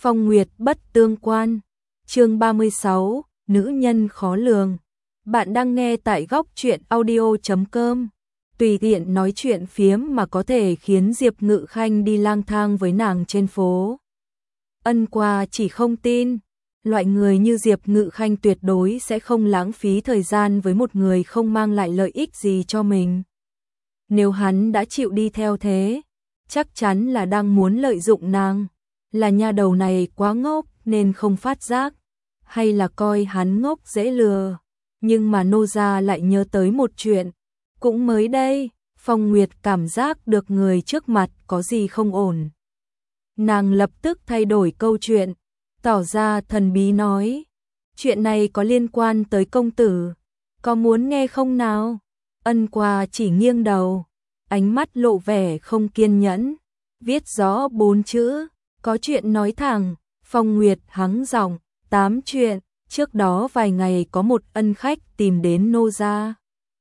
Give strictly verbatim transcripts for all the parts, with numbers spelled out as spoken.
Phong Nguyệt bất tương quan. Chương ba mươi sáu, nữ nhân khó lường. Bạn đang nghe tại góc truyện audio chấm com. Tùy tiện nói chuyện phiếm mà có thể khiến Diệp Ngự Khanh đi lang thang với nàng trên phố. Ân Qua chỉ không tin, loại người như Diệp Ngự Khanh tuyệt đối sẽ không lãng phí thời gian với một người không mang lại lợi ích gì cho mình. Nếu hắn đã chịu đi theo thế, chắc chắn là đang muốn lợi dụng nàng. Là nha đầu này quá ngốc nên không phát giác, hay là coi hắn ngốc dễ lừa. Nhưng mà nô gia lại nhớ tới một chuyện. Cũng mới đây, Phong Nguyệt cảm giác được người trước mặt có gì không ổn. Nàng lập tức thay đổi câu chuyện, tỏ ra thần bí nói. Chuyện này có liên quan tới công tử, có muốn nghe không nào? Ân Qua chỉ nghiêng đầu, ánh mắt lộ vẻ không kiên nhẫn, viết rõ bốn chữ. Có chuyện nói thẳng. Phong Nguyệt hắng giọng, tám chuyện. Trước đó vài ngày có một ân khách tìm đến nô gia,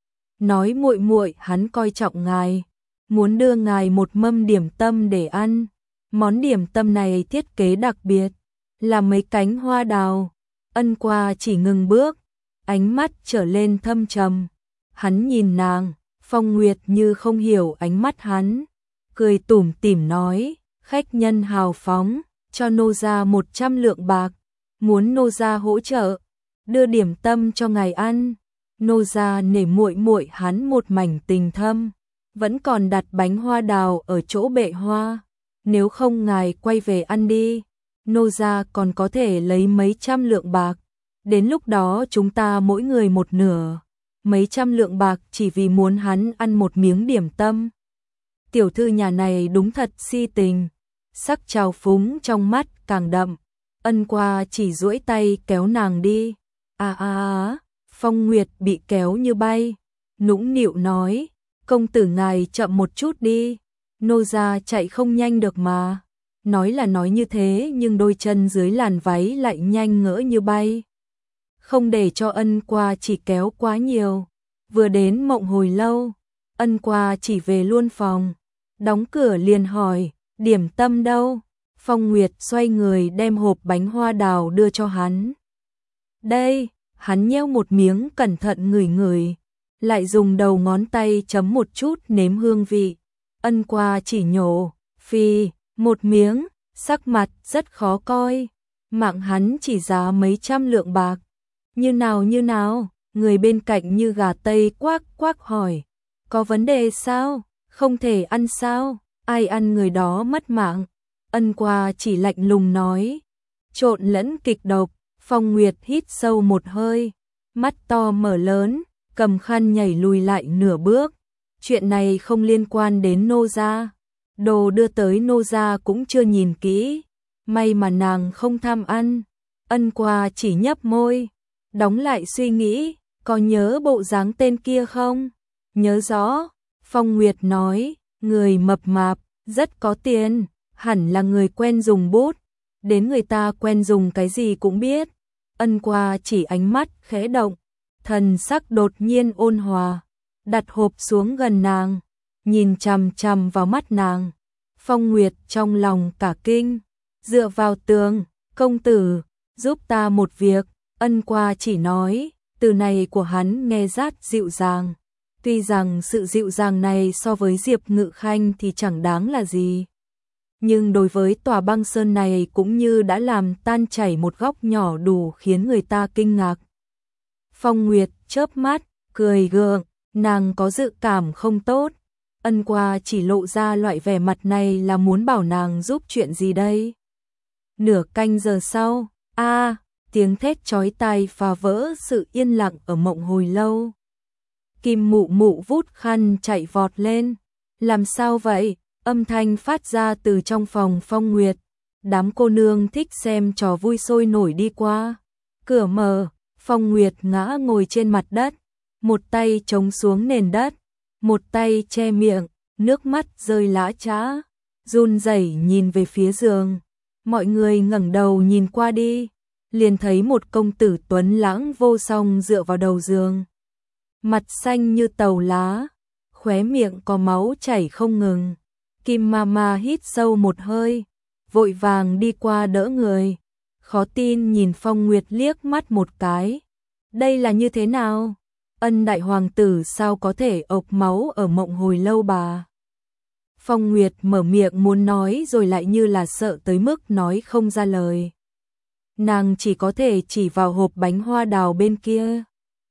nói muội muội hắn coi trọng ngài, muốn đưa ngài một mâm điểm tâm để ăn. Món điểm tâm này thiết kế đặc biệt, là mấy cánh hoa đào. Ân Qua chỉ ngừng bước, ánh mắt trở lên thâm trầm. Hắn nhìn nàng, Phong Nguyệt như không hiểu ánh mắt hắn, cười tủm tỉm nói. Khách nhân hào phóng, cho nô gia một trăm lượng bạc, muốn nô gia hỗ trợ, đưa điểm tâm cho ngài ăn. Nô gia nể muội muội hắn một mảnh tình thâm, vẫn còn đặt bánh hoa đào ở chỗ bệ hoa. Nếu không ngài quay về ăn đi, nô gia còn có thể lấy mấy trăm lượng bạc. Đến lúc đó chúng ta mỗi người một nửa, mấy trăm lượng bạc chỉ vì muốn hắn ăn một miếng điểm tâm. Tiểu thư nhà này đúng thật si tình, sắc trào phúng trong mắt càng đậm. Ân Qua chỉ duỗi tay kéo nàng đi. À à à, Phong Nguyệt bị kéo như bay, nũng nịu nói, công tử ngài chậm một chút đi, nô gia chạy không nhanh được mà. Nói là nói như thế nhưng đôi chân dưới làn váy lại nhanh ngỡ như bay. Không để cho Ân Qua chỉ kéo quá nhiều. Vừa đến Mộng Hồi Lâu, Ân Qua chỉ về luôn phòng, đóng cửa liền hỏi, điểm tâm đâu? Phong Nguyệt xoay người đem hộp bánh hoa đào đưa cho hắn. Đây, hắn nheo một miếng cẩn thận ngửi ngửi, lại dùng đầu ngón tay chấm một chút nếm hương vị. Ân Qua chỉ nhổ, phì, một miếng, sắc mặt rất khó coi. Mạng hắn chỉ giá mấy trăm lượng bạc. Như nào như nào? Người bên cạnh như gà tây quác quác hỏi. Có vấn đề sao? Không thể ăn sao? Ai ăn người đó mất mạng. Ân Qua chỉ lạnh lùng nói. Trộn lẫn kịch độc. Phong Nguyệt hít sâu một hơi, mắt to mở lớn, cầm khăn nhảy lùi lại nửa bước. Chuyện này không liên quan đến nô gia, đồ đưa tới nô gia cũng chưa nhìn kỹ, may mà nàng không tham ăn. Ân Qua chỉ nhấp môi, đóng lại suy nghĩ. Có nhớ bộ dáng tên kia không? Nhớ rõ. Phong Nguyệt nói, người mập mạp, rất có tiền, hẳn là người quen dùng bút, đến người ta quen dùng cái gì cũng biết. Ân Qua chỉ ánh mắt khẽ động, thần sắc đột nhiên ôn hòa, đặt hộp xuống gần nàng, nhìn chằm chằm vào mắt nàng. Phong Nguyệt trong lòng cả kinh, dựa vào tường, công tử, giúp ta một việc. Ân Qua chỉ nói, từ này của hắn nghe rát dịu dàng. Tuy rằng sự dịu dàng này so với Diệp Ngự Khanh thì chẳng đáng là gì, nhưng đối với tòa băng sơn này cũng như đã làm tan chảy một góc nhỏ đủ khiến người ta kinh ngạc. Phong Nguyệt chớp mắt, cười gượng, nàng có dự cảm không tốt. Ân Qua chỉ lộ ra loại vẻ mặt này là muốn bảo nàng giúp chuyện gì đây. Nửa canh giờ sau, a tiếng thét chói tai phá vỡ sự yên lặng ở Mộng Hồi Lâu. Kim Mụ Mụ vút khăn chạy vọt lên. Làm sao vậy? Âm thanh phát ra từ trong phòng Phong Nguyệt. Đám cô nương thích xem trò vui sôi nổi đi qua. Cửa mở, Phong Nguyệt ngã ngồi trên mặt đất, một tay chống xuống nền đất, một tay che miệng, nước mắt rơi lã chã, run rẩy nhìn về phía giường. Mọi người ngẩng đầu nhìn qua đi, liền thấy một công tử tuấn lãng vô song dựa vào đầu giường, mặt xanh như tàu lá, khóe miệng có máu chảy không ngừng. Kim Mama hít sâu một hơi, vội vàng đi qua đỡ người. Khó tin nhìn Phong Nguyệt liếc mắt một cái. Đây là như thế nào? Ân đại hoàng tử sao có thể ộc máu ở Mộng Hồi Lâu bà? Phong Nguyệt mở miệng muốn nói rồi lại như là sợ tới mức nói không ra lời. Nàng chỉ có thể chỉ vào hộp bánh hoa đào bên kia.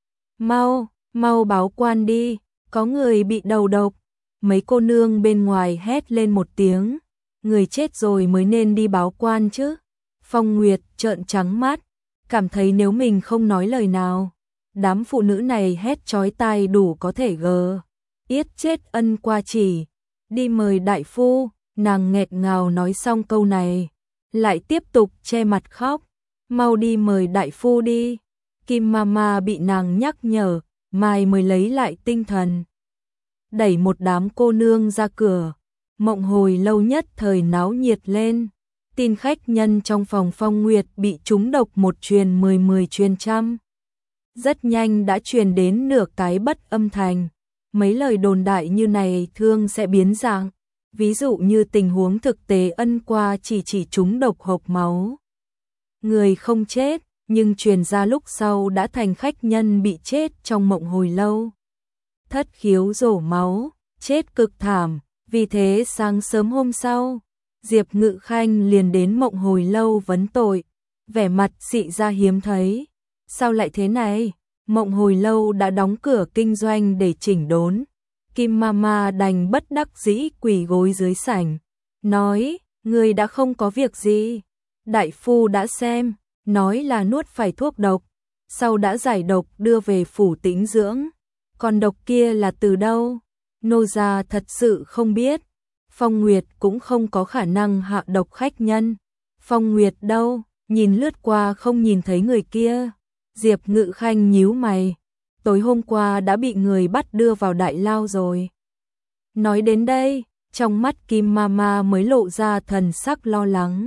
Mau, mau báo quan đi, có người bị đầu độc. Mấy cô nương bên ngoài hét lên một tiếng. Người chết rồi mới nên đi báo quan chứ. Phong Nguyệt trợn trắng mắt, cảm thấy nếu mình không nói lời nào, đám phụ nữ này hét chói tai đủ có thể gờ yết chết Ân Qua Chỉ. Đi mời đại phu, nàng nghẹt ngào nói xong câu này, lại tiếp tục che mặt khóc. Mau đi mời đại phu đi. Kim Mama bị nàng nhắc nhở, mai mới lấy lại tinh thần. Đẩy một đám cô nương ra cửa, Mộng Hồi Lâu nhất thời náo nhiệt lên. Tin khách nhân trong phòng Phong Nguyệt bị trúng độc một truyền mười mười truyền trăm. Rất nhanh đã truyền đến nửa cái Bất Âm Thành. Mấy lời đồn đại như này thường sẽ biến dạng. Ví dụ như tình huống thực tế Ân Qua Chỉ chỉ trúng độc hộc máu. Người không chết, nhưng truyền ra lúc sau đã thành khách nhân bị chết trong Mộng Hồi Lâu. Thất khiếu rổ máu, chết cực thảm. Vì thế sáng sớm hôm sau, Diệp Ngự Khanh liền đến Mộng Hồi Lâu vấn tội, vẻ mặt xị ra hiếm thấy. Sao lại thế này? Mộng Hồi Lâu đã đóng cửa kinh doanh để chỉnh đốn. Kim Mama đành bất đắc dĩ quỳ gối dưới sảnh, nói, người đã không có việc gì. Đại phu đã xem, nói là nuốt phải thuốc độc, sau đã giải độc đưa về phủ tĩnh dưỡng. Còn độc kia là từ đâu? Nô gia thật sự không biết. Phong Nguyệt cũng không có khả năng hạ độc khách nhân. Phong Nguyệt đâu? Nhìn lướt qua không nhìn thấy người kia. Diệp Ngự Khanh nhíu mày. Tối hôm qua đã bị người bắt đưa vào đại lao rồi. Nói đến đây, trong mắt Kim Mama mới lộ ra thần sắc lo lắng.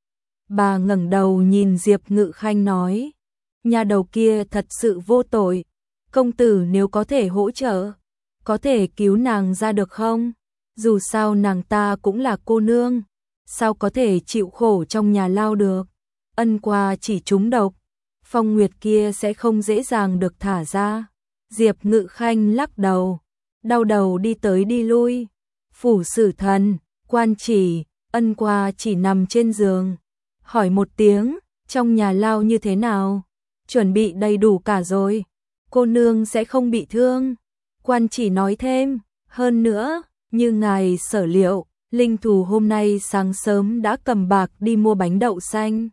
Bà ngẩng đầu nhìn Diệp Ngự Khanh nói, nhà đầu kia thật sự vô tội. Công tử nếu có thể hỗ trợ, có thể cứu nàng ra được không? Dù sao nàng ta cũng là cô nương, sao có thể chịu khổ trong nhà lao được? Ân Qua Chỉ trúng độc, Phong Nguyệt kia sẽ không dễ dàng được thả ra. Diệp Ngự Khanh lắc đầu, đau đầu đi tới đi lui. Phủ Sử Thần, Quan Chỉ, Ân Qua Chỉ nằm trên giường, hỏi một tiếng, trong nhà lao như thế nào? Chuẩn bị đầy đủ cả rồi, cô nương sẽ không bị thương. Quan Chỉ nói thêm, hơn nữa, như ngài sở liệu, linh thù hôm nay sáng sớm đã cầm bạc đi mua bánh đậu xanh.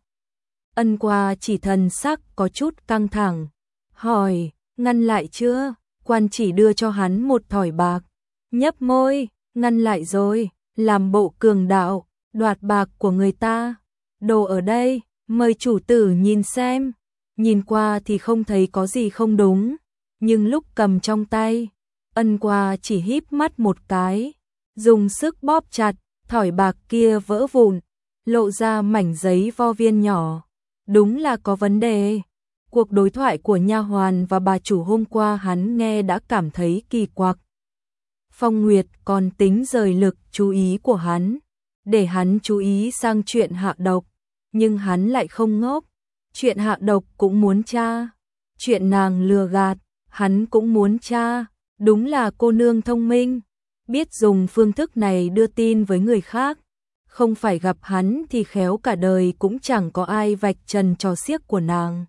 Ân Qua Chỉ thần sắc có chút căng thẳng, hỏi, ngăn lại chưa? Quan Chỉ đưa cho hắn một thỏi bạc, nhấp môi, ngăn lại rồi, làm bộ cường đạo, đoạt bạc của người ta. Đồ ở đây, mời chủ tử nhìn xem. Nhìn qua thì không thấy có gì không đúng, nhưng lúc cầm trong tay, Ân Qua Chỉ híp mắt một cái, dùng sức bóp chặt, thỏi bạc kia vỡ vụn, lộ ra mảnh giấy vo viên nhỏ. Đúng là có vấn đề. Cuộc đối thoại của nha hoàn và bà chủ hôm qua hắn nghe đã cảm thấy kỳ quặc. Phong Nguyệt còn tính rời lực chú ý của hắn, để hắn chú ý sang chuyện hạ độc, nhưng hắn lại không ngốc. Chuyện hạ độc cũng muốn tra, chuyện nàng lừa gạt, hắn cũng muốn tra. Đúng là cô nương thông minh, biết dùng phương thức này đưa tin với người khác. Không phải gặp hắn thì khéo cả đời cũng chẳng có ai vạch trần trò xiếc của nàng.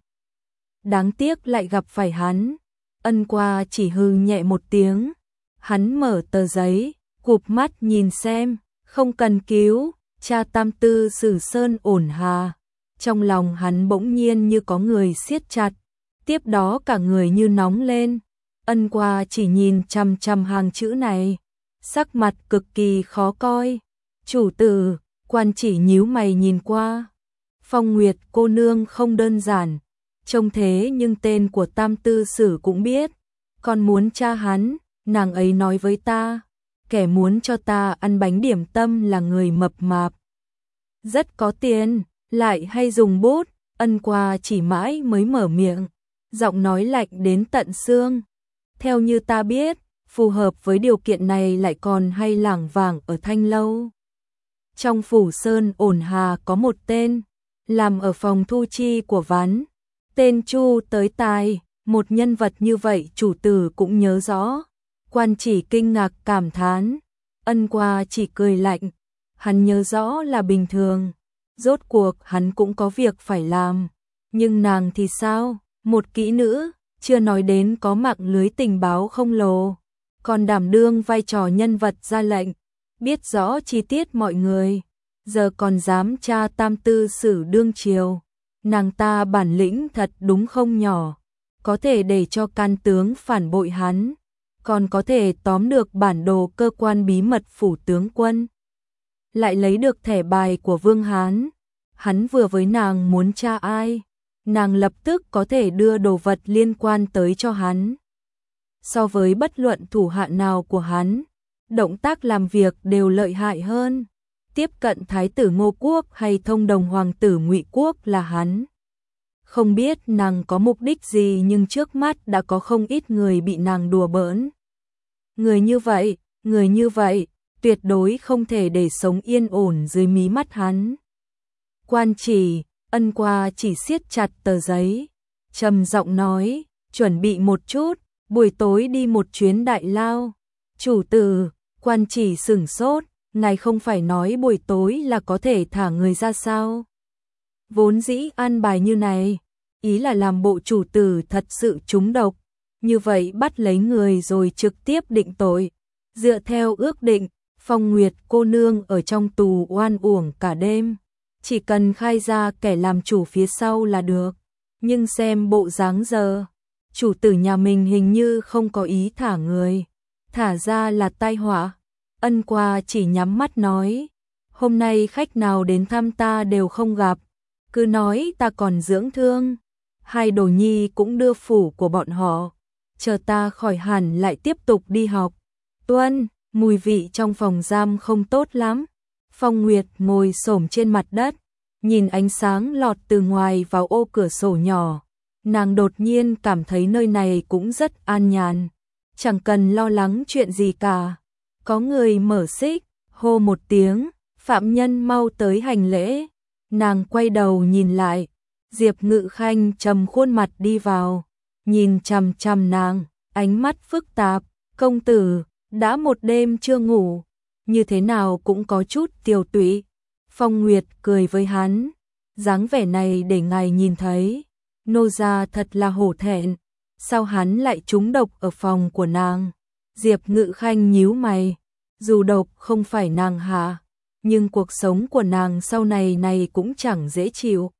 Đáng tiếc lại gặp phải hắn. Ân Qua Chỉ hừ nhẹ một tiếng. Hắn mở tờ giấy, cụp mắt nhìn xem, không cần cứu, cha tam tư Sử Sơn ổn hà. Trong lòng hắn bỗng nhiên như có người siết chặt, tiếp đó cả người như nóng lên. Ân Qua Chỉ nhìn chằm chằm hàng chữ này, sắc mặt cực kỳ khó coi. Chủ tử, Quan Chỉ nhíu mày nhìn qua. Phong Nguyệt cô nương không đơn giản, trông thế nhưng tên của tam tư Sử cũng biết. Còn muốn tra hắn, nàng ấy nói với ta, kẻ muốn cho ta ăn bánh điểm tâm là người mập mạp, rất có tiền, lại hay dùng bút. Ân Qua Chỉ mãi mới mở miệng, giọng nói lạnh đến tận xương. Theo như ta biết, phù hợp với điều kiện này lại còn hay lảng vảng ở Thanh Lâu. Trong phủ Sơn Ổn Hà có một tên, làm ở phòng thu chi của Ván, tên Chu Tới Tài, một nhân vật như vậy chủ tử cũng nhớ rõ. Quan Chỉ kinh ngạc cảm thán, Ân Qua chỉ cười lạnh, hắn nhớ rõ là bình thường, rốt cuộc hắn cũng có việc phải làm, nhưng nàng thì sao, một kỹ nữ, chưa nói đến có mạng lưới tình báo không lồ, còn đảm đương vai trò nhân vật ra lệnh, biết rõ chi tiết mọi người, giờ còn dám tra tam tư sử đương triều, nàng ta bản lĩnh thật đúng không nhỏ, có thể để cho can tướng phản bội hắn, còn có thể tóm được bản đồ cơ quan bí mật phủ tướng quân, lại lấy được thẻ bài của Vương Hán, hắn vừa với nàng muốn tra ai, nàng lập tức có thể đưa đồ vật liên quan tới cho hắn. So với bất luận thủ hạ nào của hắn, động tác làm việc đều lợi hại hơn. Tiếp cận thái tử Ngô Quốc hay thông đồng hoàng tử Ngụy Quốc là hắn. Không biết nàng có mục đích gì nhưng trước mắt đã có không ít người bị nàng đùa bỡn. Người như vậy, người như vậy, tuyệt đối không thể để sống yên ổn dưới mí mắt hắn. Quan Chỉ, Ân Qua chỉ siết chặt tờ giấy, trầm giọng nói, chuẩn bị một chút, buổi tối đi một chuyến Đại Lao. Chủ tử, Quan Chỉ sửng sốt, ngài không phải nói buổi tối là có thể thả người ra sao? Vốn dĩ an bài như này, ý là làm bộ chủ tử thật sự trúng độc, như vậy bắt lấy người rồi trực tiếp định tội. Dựa theo ước định, Phong Nguyệt cô nương ở trong tù oan uổng cả đêm, chỉ cần khai ra kẻ làm chủ phía sau là được. Nhưng xem bộ dáng giờ, chủ tử nhà mình hình như không có ý thả người, thả ra là tai họa. Ân Qua chỉ nhắm mắt nói, hôm nay khách nào đến thăm ta đều không gặp, cứ nói ta còn dưỡng thương, hai đồ nhi cũng đưa phủ của bọn họ, chờ ta khỏi hẳn lại tiếp tục đi học. Tuân, mùi vị trong phòng giam không tốt lắm. Phong Nguyệt ngồi xổm trên mặt đất, nhìn ánh sáng lọt từ ngoài vào ô cửa sổ nhỏ, nàng đột nhiên cảm thấy nơi này cũng rất an nhàn, chẳng cần lo lắng chuyện gì cả. Có người mở xích, hô một tiếng, phạm nhân mau tới hành lễ. Nàng quay đầu nhìn lại, Diệp Ngự Khanh trầm khuôn mặt đi vào, nhìn chằm chằm nàng, ánh mắt phức tạp, công tử, đã một đêm chưa ngủ, như thế nào cũng có chút tiều tụy. Phong Nguyệt cười với hắn, dáng vẻ này để ngài nhìn thấy, nô gia thật là hổ thẹn, sao hắn lại trúng độc ở phòng của nàng? Diệp Ngự Khanh nhíu mày, dù độc không phải nàng hạ, nhưng cuộc sống của nàng sau này này cũng chẳng dễ chịu.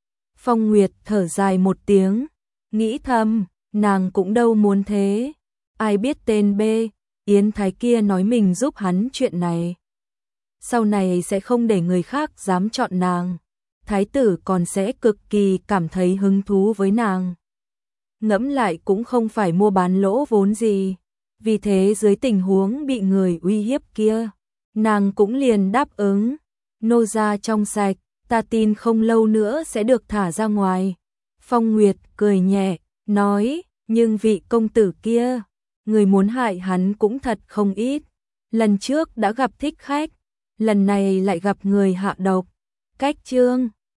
Phong Nguyệt thở dài một tiếng, nghĩ thầm, nàng cũng đâu muốn thế, ai biết tên B, Yến Thái kia nói mình giúp hắn chuyện này, sau này sẽ không để người khác dám chọn nàng, thái tử còn sẽ cực kỳ cảm thấy hứng thú với nàng. Ngẫm lại cũng không phải mua bán lỗ vốn gì, vì thế dưới tình huống bị người uy hiếp kia, nàng cũng liền đáp ứng, nô gia trong sạch, ta tin không lâu nữa sẽ được thả ra ngoài. Phong Nguyệt cười nhẹ, nói, nhưng vị công tử kia, người muốn hại hắn cũng thật không ít, lần trước đã gặp thích khách, lần này lại gặp người hạ độc, cách chương